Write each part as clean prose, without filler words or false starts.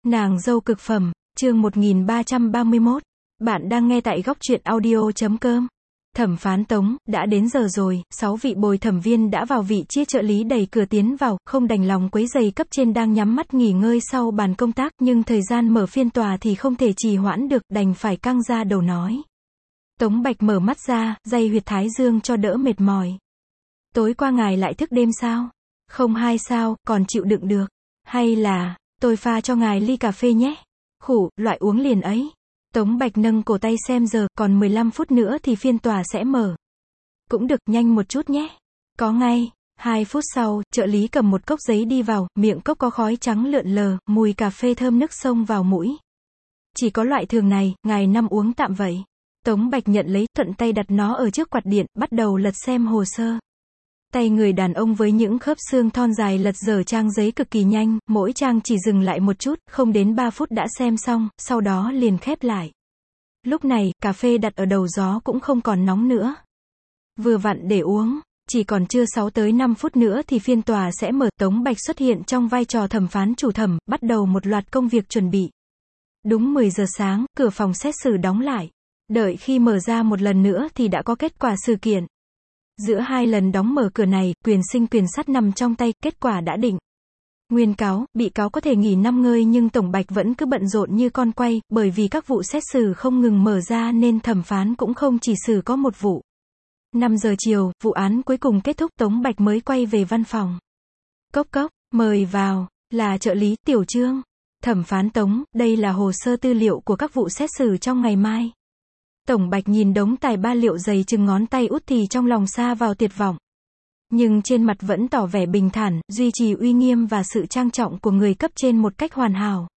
Nàng dâu cực phẩm, chương 1331. Bạn đang nghe tại góc truyện audio.com. Thẩm phán Tống, đã đến giờ rồi, 6 vị bồi thẩm viên đã vào vị chia trợ lý đẩy cửa tiến vào, không đành lòng quấy rầy cấp trên đang nhắm mắt nghỉ ngơi sau bàn công tác, nhưng thời gian mở phiên tòa thì không thể trì hoãn được, đành phải căng ra đầu nói. Tống Bạch mở mắt ra, day huyệt thái dương cho đỡ mệt mỏi. Tối qua ngài lại thức đêm sao? Không hay sao, còn chịu đựng được. Hay là, tôi pha cho ngài ly cà phê nhé. Khủ, loại uống liền ấy. Tống Bạch nâng cổ tay xem giờ, còn 15 phút nữa thì phiên tòa sẽ mở. Cũng được, nhanh một chút nhé. Có ngay. 2 phút sau, trợ lý cầm một cốc giấy đi vào, miệng cốc có khói trắng lượn lờ, mùi cà phê thơm nức xông vào mũi. Chỉ có loại thường này, ngài năm uống tạm vậy. Tống Bạch nhận lấy, thuận tay đặt nó ở trước quạt điện, bắt đầu lật xem hồ sơ. Tay người đàn ông với những khớp xương thon dài lật dở trang giấy cực kỳ nhanh, mỗi trang chỉ dừng lại một chút, không đến 3 phút đã xem xong, sau đó liền khép lại. Lúc này, cà phê đặt ở đầu gió cũng không còn nóng nữa. Vừa vặn để uống, chỉ còn chưa 6 tới 5 phút nữa thì phiên tòa sẽ mở. Tống Bạch xuất hiện trong vai trò thẩm phán chủ thẩm, bắt đầu một loạt công việc chuẩn bị. Đúng 10 giờ sáng, cửa phòng xét xử đóng lại. Đợi khi mở ra một lần nữa thì đã có kết quả sự kiện. Giữa 2 lần đóng mở cửa này, quyền sinh quyền sát nằm trong tay, kết quả đã định. Nguyên cáo, bị cáo có thể nghỉ 5 ngơi nhưng Tổng Bạch vẫn cứ bận rộn như con quay, bởi vì các vụ xét xử không ngừng mở ra nên thẩm phán cũng không chỉ xử có một vụ. 5 giờ chiều, vụ án cuối cùng kết thúc, Tống Bạch mới quay về văn phòng. Cốc cốc, mời vào, là trợ lý, Tiểu Trương. Thẩm phán Tống, đây là hồ sơ tư liệu của các vụ xét xử trong ngày mai. Tổng Bạch nhìn đống tài ba liệu dày chừng ngón tay út thì trong lòng sa vào tuyệt vọng. Nhưng trên mặt vẫn tỏ vẻ bình thản, duy trì uy nghiêm và sự trang trọng của người cấp trên một cách hoàn hảo.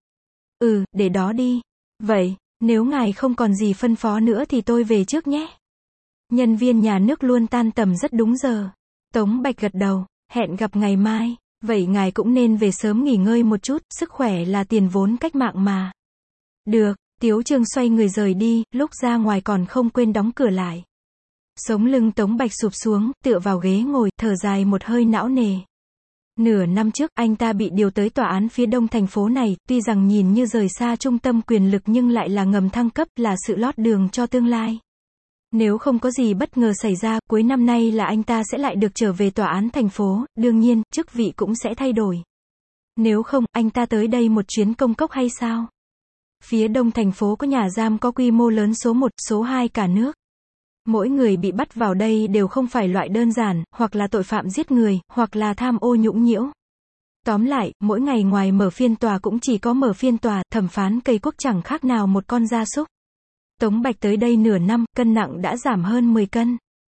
Để đó đi. Vậy, nếu ngài không còn gì phân phó nữa thì tôi về trước nhé. Nhân viên nhà nước luôn tan tầm rất đúng giờ. Tống Bạch gật đầu, hẹn gặp ngày mai. Vậy ngài cũng nên về sớm nghỉ ngơi một chút, sức khỏe là tiền vốn cách mạng mà. Được. Tiếu Trương xoay người rời đi, lúc ra ngoài còn không quên đóng cửa lại. Sống lưng Tống Bạch sụp xuống, tựa vào ghế ngồi, thở dài một hơi não nề. Nửa năm trước, anh ta bị điều tới tòa án phía đông thành phố này, tuy rằng nhìn như rời xa trung tâm quyền lực nhưng lại là ngầm thăng cấp, là sự lót đường cho tương lai. Nếu không có gì bất ngờ xảy ra, cuối năm nay là anh ta sẽ lại được trở về tòa án thành phố, đương nhiên, chức vị cũng sẽ thay đổi. Nếu không, anh ta tới đây một chuyến công cốc hay sao? Phía đông thành phố có nhà giam có quy mô lớn số 1, số 2 cả nước. Mỗi người bị bắt vào đây đều không phải loại đơn giản, hoặc là tội phạm giết người, hoặc là tham ô nhũng nhiễu. Tóm lại, mỗi ngày ngoài mở phiên tòa cũng chỉ có mở phiên tòa, thẩm phán cây quốc chẳng khác nào một con gia súc. Tống Bạch tới đây nửa năm, cân nặng đã giảm hơn 10 cân.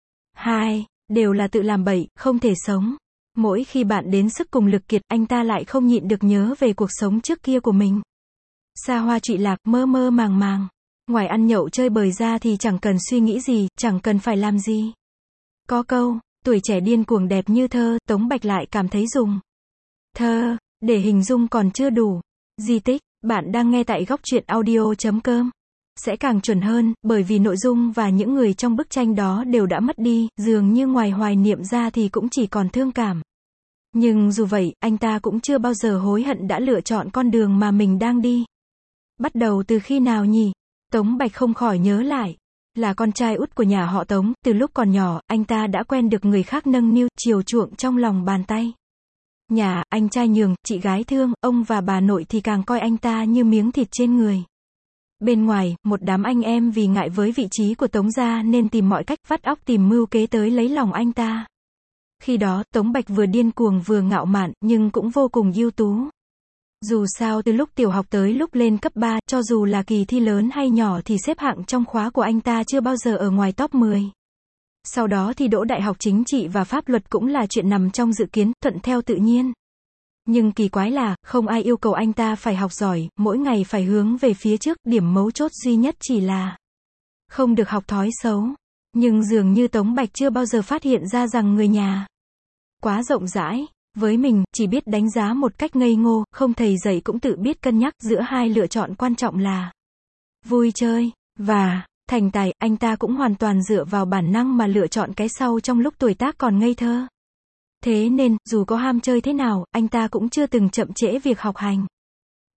Đều là tự làm bậy, không thể sống. Mỗi khi bạn đến sức cùng lực kiệt, anh ta lại không nhịn được nhớ về cuộc sống trước kia của mình. Xa hoa trụy lạc, mơ mơ màng màng. Ngoài ăn nhậu chơi bời ra thì chẳng cần suy nghĩ gì, chẳng cần phải làm gì. Có câu, tuổi trẻ điên cuồng đẹp như thơ, Tống Bạch lại cảm thấy dùng thơ để hình dung còn chưa đủ. Di tích, bạn đang nghe tại góc truyện audio.com. Sẽ càng chuẩn hơn, bởi vì nội dung và những người trong bức tranh đó đều đã mất đi, dường như ngoài hoài niệm ra thì cũng chỉ còn thương cảm. Nhưng dù vậy, anh ta cũng chưa bao giờ hối hận đã lựa chọn con đường mà mình đang đi. Bắt đầu từ khi nào nhỉ? Tống Bạch không khỏi nhớ lại. Là con trai út của nhà họ Tống, từ lúc còn nhỏ, anh ta đã quen được người khác nâng niu, chiều chuộng trong lòng bàn tay. Nhà, anh trai nhường, chị gái thương, ông và bà nội thì càng coi anh ta như miếng thịt trên người. Bên ngoài, một đám anh em vì ngại với vị trí của Tống gia nên tìm mọi cách vắt óc tìm mưu kế tới lấy lòng anh ta. Khi đó, Tống Bạch vừa điên cuồng vừa ngạo mạn, nhưng cũng vô cùng ưu tú. Dù sao từ lúc tiểu học tới lúc lên cấp 3, cho dù là kỳ thi lớn hay nhỏ thì xếp hạng trong khóa của anh ta chưa bao giờ ở ngoài top 10. Sau đó thì đỗ đại học chính trị và pháp luật cũng là chuyện nằm trong dự kiến, thuận theo tự nhiên. Nhưng kỳ quái là, không ai yêu cầu anh ta phải học giỏi, mỗi ngày phải hướng về phía trước, điểm mấu chốt duy nhất chỉ là không được học thói xấu. Nhưng dường như Tống Bạch chưa bao giờ phát hiện ra rằng người nhà quá rộng rãi. Với mình, chỉ biết đánh giá một cách ngây ngô, không thầy dạy cũng tự biết cân nhắc giữa hai lựa chọn quan trọng là vui chơi và thành tài, anh ta cũng hoàn toàn dựa vào bản năng mà lựa chọn cái sau trong lúc tuổi tác còn ngây thơ. Thế nên, dù có ham chơi thế nào, anh ta cũng chưa từng chậm trễ việc học hành.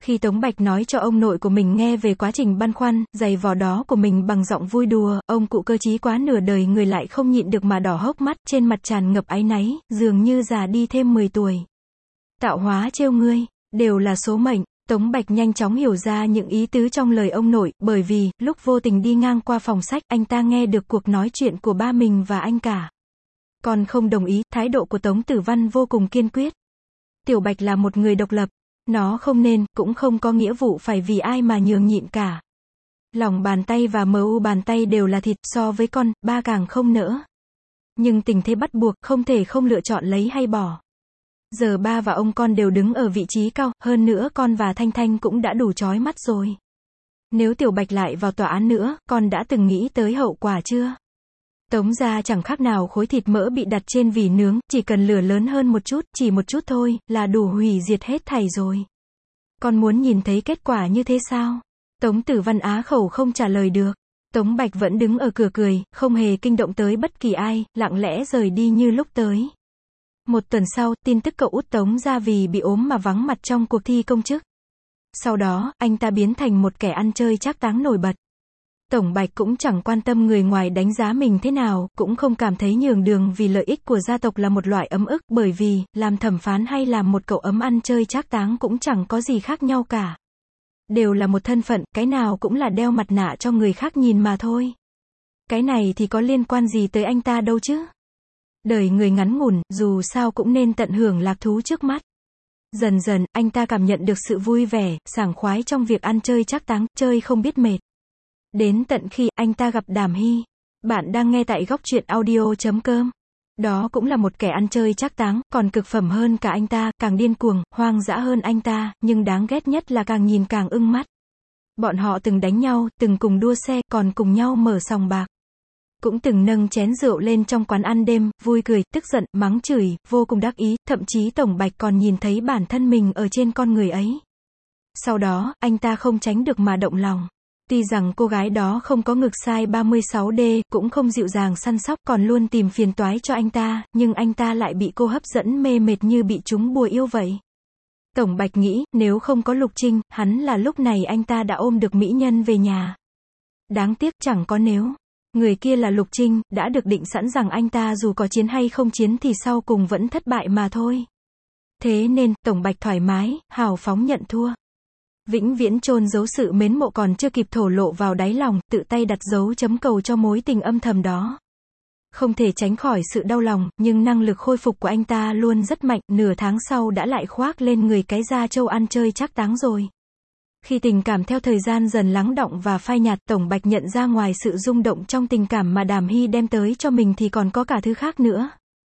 Khi Tống Bạch nói cho ông nội của mình nghe về quá trình băn khoăn, giày vò đó của mình bằng giọng vui đùa, ông cụ cơ trí quá nửa đời người lại không nhịn được mà đỏ hốc mắt, trên mặt tràn ngập áy náy, dường như già đi thêm 10 tuổi. Tạo hóa trêu ngươi, đều là số mệnh. Tống Bạch nhanh chóng hiểu ra những ý tứ trong lời ông nội, bởi vì, lúc vô tình đi ngang qua phòng sách, anh ta nghe được cuộc nói chuyện của ba mình và anh cả. Còn không đồng ý, thái độ của Tống Tử Văn vô cùng kiên quyết. Tiểu Bạch là một người độc lập, nó không nên, cũng không có nghĩa vụ phải vì ai mà nhường nhịn cả. Lòng bàn tay và mu bàn tay đều là thịt, so với con, ba càng không nỡ. Nhưng tình thế bắt buộc, không thể không lựa chọn lấy hay bỏ. Giờ ba và ông con đều đứng ở vị trí cao, hơn nữa con và Thanh Thanh cũng đã đủ chói mắt rồi. Nếu Tiểu Bạch lại vào tòa án nữa, con đã từng nghĩ tới hậu quả chưa? Tống gia chẳng khác nào khối thịt mỡ bị đặt trên vỉ nướng, chỉ cần lửa lớn hơn một chút, chỉ một chút thôi, là đủ hủy diệt hết thảy rồi. Con muốn nhìn thấy kết quả như thế sao? Tống Tử Văn á khẩu không trả lời được. Tống Bạch vẫn đứng ở cửa cười, không hề kinh động tới bất kỳ ai, lặng lẽ rời đi như lúc tới. Một tuần sau, tin tức cậu út Tống gia vì bị ốm mà vắng mặt trong cuộc thi công chức. Sau đó, anh ta biến thành một kẻ ăn chơi trác táng nổi bật. Tổng Bạch cũng chẳng quan tâm người ngoài đánh giá mình thế nào, cũng không cảm thấy nhường đường vì lợi ích của gia tộc là một loại ấm ức, bởi vì, làm thẩm phán hay làm một cậu ấm ăn chơi trác táng cũng chẳng có gì khác nhau cả. Đều là một thân phận, cái nào cũng là đeo mặt nạ cho người khác nhìn mà thôi. Cái này thì có liên quan gì tới anh ta đâu chứ? Đời người ngắn ngủn, dù sao cũng nên tận hưởng lạc thú trước mắt. Dần dần, anh ta cảm nhận được sự vui vẻ, sảng khoái trong việc ăn chơi trác táng, chơi không biết mệt. Đến tận khi anh ta gặp Đàm Hy. Bạn đang nghe tại góc truyện audio.com. Đó cũng là một kẻ ăn chơi trác táng, còn cực phẩm hơn cả anh ta, càng điên cuồng, hoang dã hơn anh ta, nhưng đáng ghét nhất là càng nhìn càng ưng mắt. Bọn họ từng đánh nhau, từng cùng đua xe, còn cùng nhau mở sòng bạc. Cũng từng nâng chén rượu lên trong quán ăn đêm, vui cười, tức giận, mắng chửi, vô cùng đắc ý, thậm chí Tổng Bạch còn nhìn thấy bản thân mình ở trên con người ấy. Sau đó, anh ta không tránh được mà động lòng. Tuy rằng cô gái đó không có ngực size 36D, cũng không dịu dàng săn sóc, còn luôn tìm phiền toái cho anh ta, nhưng anh ta lại bị cô hấp dẫn mê mệt như bị trúng bùa yêu vậy. Tổng Bạch nghĩ, nếu không có Lục Trinh, hắn là lúc này anh ta đã ôm được mỹ nhân về nhà. Đáng tiếc chẳng có nếu. Người kia là Lục Trinh, đã được định sẵn rằng anh ta dù có chiến hay không chiến thì sau cùng vẫn thất bại mà thôi. Thế nên, Tổng Bạch thoải mái, hào phóng nhận thua. Vĩnh viễn chôn giấu sự mến mộ còn chưa kịp thổ lộ vào đáy lòng, tự tay đặt dấu chấm cầu cho mối tình âm thầm đó. Không thể tránh khỏi sự đau lòng, nhưng năng lực khôi phục của anh ta luôn rất mạnh, nửa tháng sau đã lại khoác lên người cái da trâu ăn chơi trác táng rồi. Khi tình cảm theo thời gian dần lắng đọng và phai nhạt, Tổng Bạch nhận ra ngoài sự rung động trong tình cảm mà Đàm Hy đem tới cho mình thì còn có cả thứ khác nữa.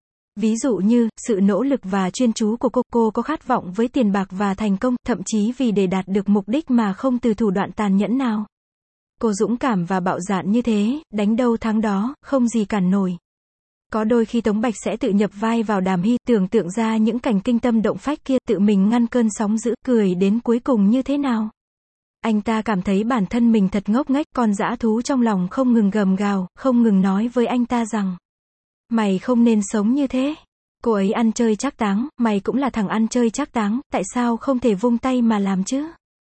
Ví dụ như, sự nỗ lực và chuyên chú của cô có khát vọng với tiền bạc và thành công, thậm chí vì để đạt được mục đích mà không từ thủ đoạn tàn nhẫn nào. Cô dũng cảm và bạo dạn như thế, đánh đâu thắng đó, không gì cản nổi. Có đôi khi Tống Bạch sẽ tự nhập vai vào Đàm Hy, tưởng tượng ra những cảnh kinh tâm động phách kia, tự mình ngăn cơn sóng dữ, cười đến cuối cùng như thế nào. Anh ta cảm thấy bản thân mình thật ngốc nghếch, con dã thú trong lòng không ngừng gầm gào, không ngừng nói với anh ta rằng: mày không nên sống như thế. Cô ấy ăn chơi trác táng, mày cũng là thằng ăn chơi trác táng, tại sao không thể vung tay mà làm chứ?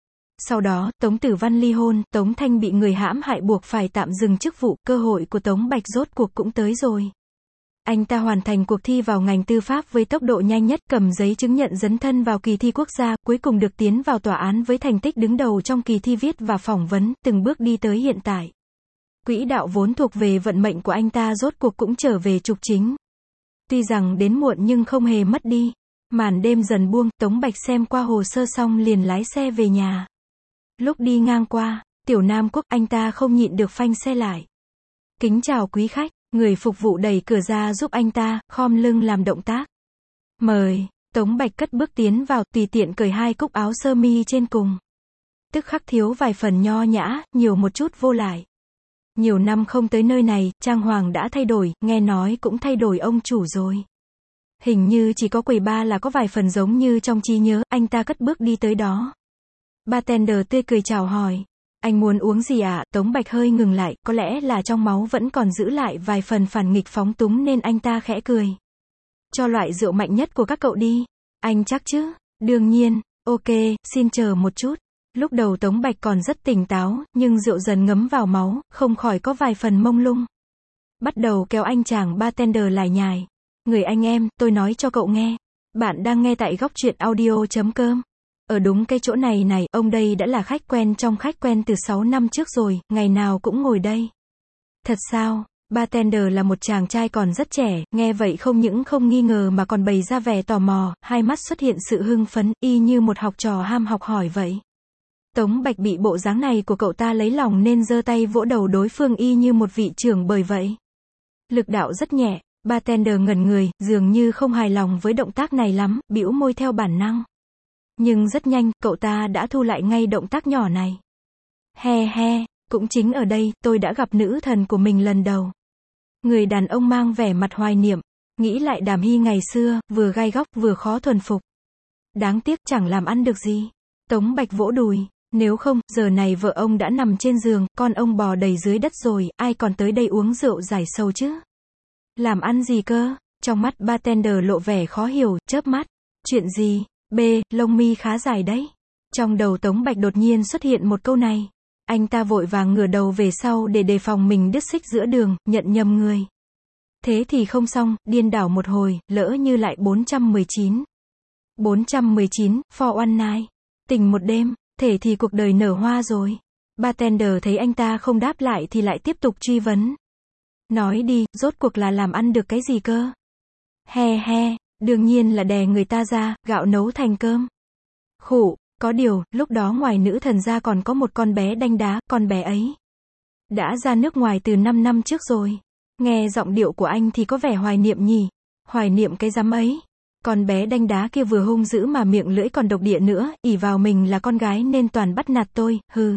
Sau đó, Tống Tử Văn ly hôn, Tống Thanh bị người hãm hại buộc phải tạm dừng chức vụ, cơ hội của Tống Bạch rốt cuộc cũng tới rồi. Anh ta hoàn thành cuộc thi vào ngành tư pháp với tốc độ nhanh nhất, cầm giấy chứng nhận dấn thân vào kỳ thi quốc gia, cuối cùng được tiến vào tòa án với thành tích đứng đầu trong kỳ thi viết và phỏng vấn, từng bước đi tới hiện tại. Quỹ đạo vốn thuộc về vận mệnh của anh ta rốt cuộc cũng trở về trục chính. Tuy rằng đến muộn nhưng không hề mất đi. Màn đêm dần buông, Tống Bạch xem qua hồ sơ xong liền lái xe về nhà. Lúc đi ngang qua Tiểu Nam Quốc, anh ta không nhịn được phanh xe lại. Kính chào quý khách. Người phục vụ đẩy cửa ra giúp anh ta, khom lưng làm động tác. Mời. Tống Bạch cất bước tiến vào, tùy tiện cởi hai cúc áo sơ mi trên cùng. Tức khắc thiếu vài phần nho nhã, nhiều một chút vô lại. Nhiều năm không tới nơi này, trang hoàng đã thay đổi, nghe nói cũng thay đổi ông chủ rồi. Hình như chỉ có quầy bar là có vài phần giống như trong trí nhớ, anh ta cất bước đi tới đó. Bartender tươi cười chào hỏi. Anh muốn uống gì ạ? Tống Bạch hơi ngừng lại, có lẽ là trong máu vẫn còn giữ lại vài phần phản nghịch phóng túng nên anh ta khẽ cười. Cho loại rượu mạnh nhất của các cậu đi. Anh chắc chứ? Đương nhiên. Ok, xin chờ một chút. Lúc đầu Tống Bạch còn rất tỉnh táo, nhưng rượu dần ngấm vào máu, không khỏi có vài phần mông lung. Bắt đầu kéo anh chàng bartender lải nhải. Người anh em, tôi nói cho cậu nghe. Bạn đang nghe tại góc truyện audio.com. Ở đúng cái chỗ này này, ông đây đã là khách quen trong khách quen từ 6 năm trước rồi, ngày nào cũng ngồi đây. Thật sao? Bartender là một chàng trai còn rất trẻ, nghe vậy không những không nghi ngờ mà còn bày ra vẻ tò mò, hai mắt xuất hiện sự hưng phấn, y như một học trò ham học hỏi vậy. Tống Bạch bị bộ dáng này của cậu ta lấy lòng nên giơ tay vỗ đầu đối phương y như một vị trưởng bời vậy. Lực đạo rất nhẹ, bartender ngẩn người, dường như không hài lòng với động tác này lắm, bĩu môi theo bản năng. Nhưng rất nhanh, cậu ta đã thu lại ngay động tác nhỏ này. He he, cũng chính ở đây, tôi đã gặp nữ thần của mình lần đầu. Người đàn ông mang vẻ mặt hoài niệm, nghĩ lại Đàm Hy ngày xưa, vừa gai góc vừa khó thuần phục. Đáng tiếc chẳng làm ăn được gì. Tống Bạch vỗ đùi, nếu không, giờ này vợ ông đã nằm trên giường, con ông bò đầy dưới đất rồi, ai còn tới đây uống rượu giải sầu chứ? Làm ăn gì cơ? Trong mắt bartender lộ vẻ khó hiểu, chớp mắt. Chuyện gì? B, lông mi khá dài đấy. Trong đầu Tống Bạch đột nhiên xuất hiện một câu này. Anh ta vội vàng ngửa đầu về sau để đề phòng mình đứt xích giữa đường, nhận nhầm người. Thế thì không xong, điên đảo một hồi, lỡ như lại 419. 419, for one night. Tình một đêm, thể thì cuộc đời nở hoa rồi. Bartender thấy anh ta không đáp lại thì lại tiếp tục truy vấn. Nói đi, rốt cuộc là làm ăn được cái gì cơ? He he, đương nhiên là đè người ta ra, gạo nấu thành cơm. Khụ, có điều, lúc đó ngoài nữ thần ra còn có một con bé đanh đá, con bé ấy đã ra nước ngoài từ 5 năm trước rồi. Nghe giọng điệu của anh thì có vẻ hoài niệm nhỉ? Hoài niệm cái rắm ấy. Con bé đanh đá kia vừa hung dữ mà miệng lưỡi còn độc địa nữa, ỷ vào mình là con gái nên toàn bắt nạt tôi, hừ.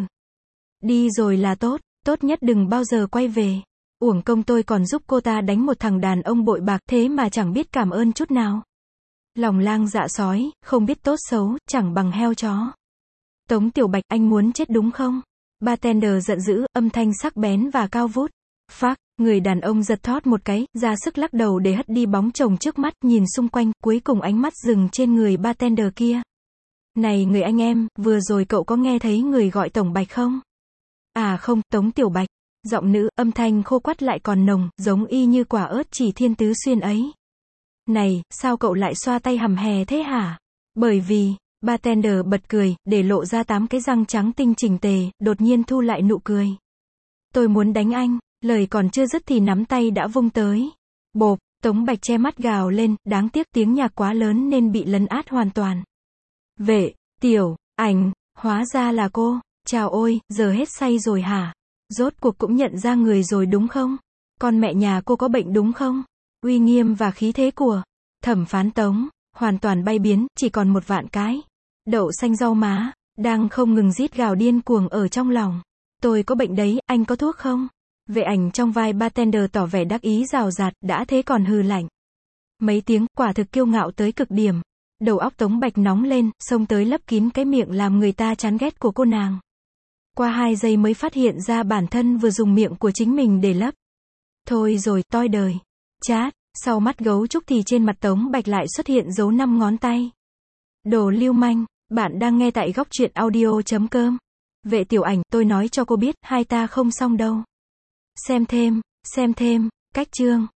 Đi rồi là tốt, tốt nhất đừng bao giờ quay về. Uổng công tôi còn giúp cô ta đánh một thằng đàn ông bội bạc thế mà chẳng biết cảm ơn chút nào. Lòng lang dạ sói, không biết tốt xấu, chẳng bằng heo chó. Tống Tiểu Bạch, anh muốn chết đúng không? Bartender giận dữ, âm thanh sắc bén và cao vút. Phác, người đàn ông giật thót một cái, ra sức lắc đầu để hất đi bóng chồng trước mắt, nhìn xung quanh, cuối cùng ánh mắt dừng trên người bartender kia. Này người anh em, vừa rồi cậu có nghe thấy người gọi Tổng Bạch không? À không, Tống Tiểu Bạch. Giọng nữ, âm thanh khô quắt lại còn nồng, giống y như quả ớt chỉ thiên tứ xuyên ấy. Này, sao cậu lại xoa tay hầm hè thế hả? Bởi vì, bartender bật cười, để lộ ra 8 cái răng trắng tinh chỉnh tề, đột nhiên thu lại nụ cười. Tôi muốn đánh anh, lời còn chưa dứt thì nắm tay đã vung tới. Bộp, Tống Bạch che mắt gào lên, đáng tiếc tiếng nhạc quá lớn nên bị lấn át hoàn toàn. Vệ, Tiểu, Ảnh, hóa ra là cô, chào ôi, giờ hết say rồi hả? Rốt cuộc cũng nhận ra người rồi đúng không? Con mẹ nhà cô có bệnh đúng không? Uy nghiêm và khí thế của thẩm phán Tống, hoàn toàn bay biến, chỉ còn một vạn cái. Đậu xanh rau má, đang không ngừng rít gào điên cuồng ở trong lòng. Tôi có bệnh đấy, anh có thuốc không? Vệ Ảnh trong vai bartender tỏ vẻ đắc ý rào rạt, đã thế còn hừ lạnh. Mấy tiếng, quả thực kiêu ngạo tới cực điểm. Đầu óc Tống Bạch nóng lên, xông tới lấp kín cái miệng làm người ta chán ghét của cô nàng. Qua 2 giây mới phát hiện ra bản thân vừa dùng miệng của chính mình để lấp. Thôi rồi, toi đời. Chát, sau mắt gấu trúc thì trên mặt Tống Bạch lại xuất hiện dấu 5 ngón tay. Đồ lưu manh, bạn đang nghe tại góc truyện audio.com. Vệ Tiểu Ảnh, tôi nói cho cô biết, hai ta không xong đâu. Xem thêm, cách chương.